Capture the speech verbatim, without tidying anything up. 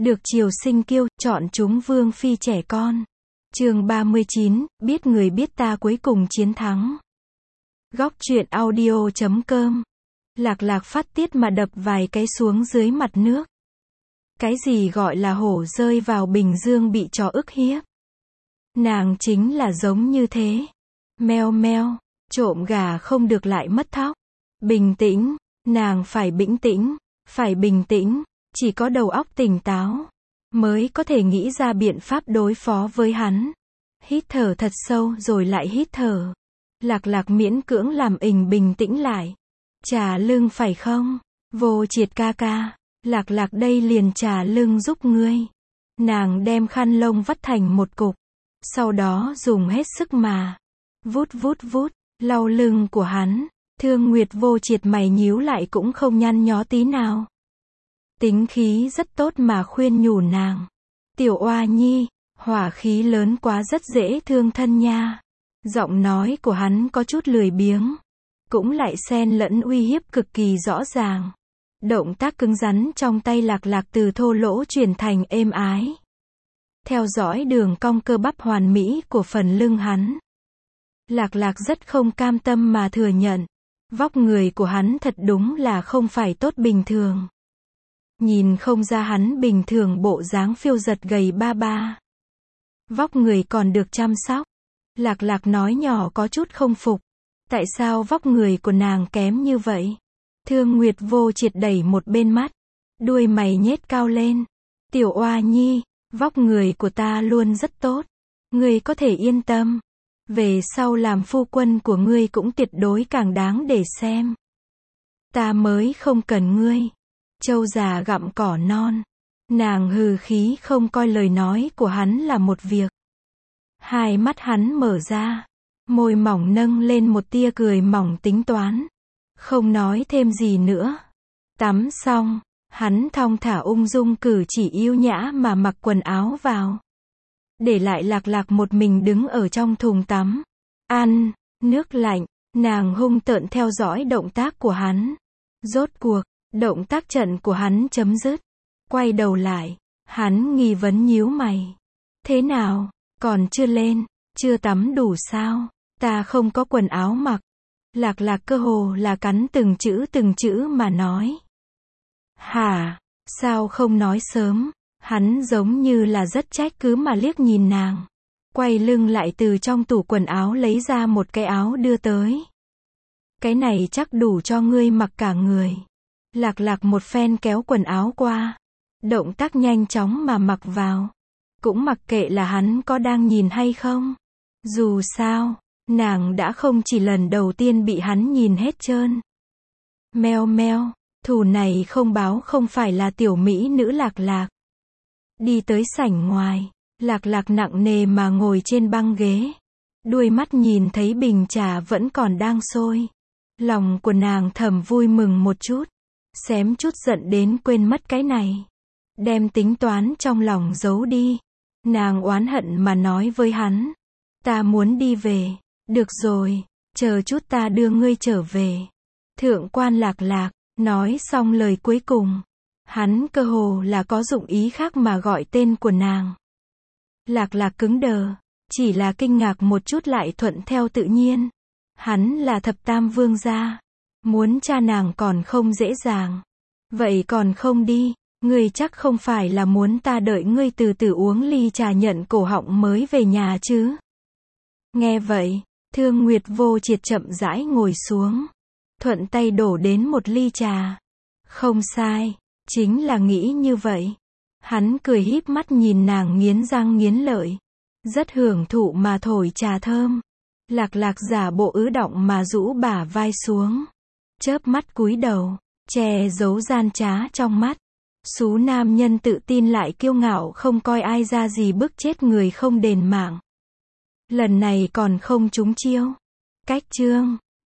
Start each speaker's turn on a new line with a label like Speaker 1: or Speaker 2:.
Speaker 1: Được triều sinh kiêu, chọn chúng vương phi trẻ con. Chương ba mươi chín, biết người biết ta cuối cùng chiến thắng. Góc truyện audio chấm com. Lạc Lạc phát tiết mà đập vài cái xuống dưới mặt nước. Cái gì gọi là hổ rơi vào bình dương bị chó ức hiếp? Nàng chính là giống như thế. Meo meo, trộm gà không được lại mất thóc. Bình tĩnh, nàng phải bình tĩnh, phải bình tĩnh, chỉ có đầu óc tỉnh táo mới có thể nghĩ ra biện pháp đối phó với hắn. Hít thở thật sâu rồi lại hít thở. Lạc Lạc miễn cưỡng làm ình bình tĩnh lại. Trà lưng phải không? Vô Triệt ca ca, Lạc Lạc đây liền trà lưng giúp ngươi. Nàng đem khăn lông vắt thành một cục, sau đó dùng hết sức mà vút vút vút, lau lưng của hắn. Thương Nguyệt Vô Triệt mày nhíu lại cũng không nhăn nhó tí nào. Tính khí rất tốt mà khuyên nhủ nàng. Tiểu oa nhi, hỏa khí lớn quá rất dễ thương thân nha. Giọng nói của hắn có chút lười biếng, cũng lại xen lẫn uy hiếp cực kỳ rõ ràng. Động tác cứng rắn trong tay Lạc Lạc từ thô lỗ chuyển thành êm ái. Theo dõi đường cong cơ bắp hoàn mỹ của phần lưng hắn, Lạc Lạc rất không cam tâm mà thừa nhận. Vóc người của hắn thật đúng là không phải tốt bình thường. Nhìn không ra hắn bình thường bộ dáng phiêu giật gầy ba ba. Vóc người còn được chăm sóc. Lạc Lạc nói nhỏ có chút không phục. Tại sao vóc người của nàng kém như vậy? Thương Nguyệt Vô Triệt đẩy một bên mắt. Đuôi mày nhếch cao lên. Tiểu oa nhi, vóc người của ta luôn rất tốt. Ngươi có thể yên tâm. Về sau làm phu quân của ngươi cũng tuyệt đối càng đáng để xem. Ta mới không cần ngươi. Trâu già gặm cỏ non. Nàng hừ khí không coi lời nói của hắn là một việc. Hai mắt hắn mở ra. Môi mỏng nâng lên một tia cười mỏng tính toán. Không nói thêm gì nữa. Tắm xong, hắn thong thả ung dung cử chỉ yêu nhã mà mặc quần áo vào. Để lại Lạc Lạc một mình đứng ở trong thùng tắm. Ăn, nước lạnh, nàng hung tợn theo dõi động tác của hắn. Rốt cuộc, động tác trận của hắn chấm dứt. Quay đầu lại, hắn nghi vấn nhíu mày. Thế nào, còn chưa lên, chưa tắm đủ sao? Ta không có quần áo mặc. Lạc Lạc cơ hồ là cắn từng chữ từng chữ mà nói. Hả, sao không nói sớm? Hắn giống như là rất trách cứ mà liếc nhìn nàng. Quay lưng lại từ trong tủ quần áo lấy ra một cái áo đưa tới. Cái này chắc đủ cho ngươi mặc cả người. Lạc Lạc một phen kéo quần áo qua. Động tác nhanh chóng mà mặc vào. Cũng mặc kệ là hắn có đang nhìn hay không. Dù sao, nàng đã không chỉ lần đầu tiên bị hắn nhìn hết trơn. Meo meo, thù này không báo không phải là tiểu mỹ nữ Lạc Lạc. Đi tới sảnh ngoài, Lạc Lạc nặng nề mà ngồi trên băng ghế. Đuôi mắt nhìn thấy bình trà vẫn còn đang sôi. Lòng của nàng thầm vui mừng một chút. Xém chút giận đến quên mất cái này. Đem tính toán trong lòng giấu đi. Nàng oán hận mà nói với hắn. Ta muốn đi về. Được rồi, chờ chút ta đưa ngươi trở về. Thượng quan Lạc Lạc, nói xong lời cuối cùng. Hắn cơ hồ là có dụng ý khác mà gọi tên của nàng. Lạc Lạc cứng đờ, chỉ là kinh ngạc một chút lại thuận theo tự nhiên. Hắn là thập tam vương gia. Muốn cha nàng còn không dễ dàng. Vậy còn không đi, ngươi chắc không phải là muốn ta đợi ngươi từ từ uống ly trà nhận cổ họng mới về nhà chứ? Nghe vậy, Thương Nguyệt Vô Triệt chậm rãi ngồi xuống. Thuận tay đổ đến một ly trà. Không sai, chính là nghĩ như vậy. Hắn cười híp mắt nhìn nàng nghiến răng nghiến lợi. Rất hưởng thụ mà thổi trà thơm. Lạc Lạc giả bộ ứ động mà rũ bả vai xuống. Chớp mắt cúi đầu, che giấu gian trá trong mắt. Xú nam nhân tự tin lại kiêu ngạo không coi ai ra gì bức chết người không đền mạng. Lần này còn không trúng chiêu. Cách chương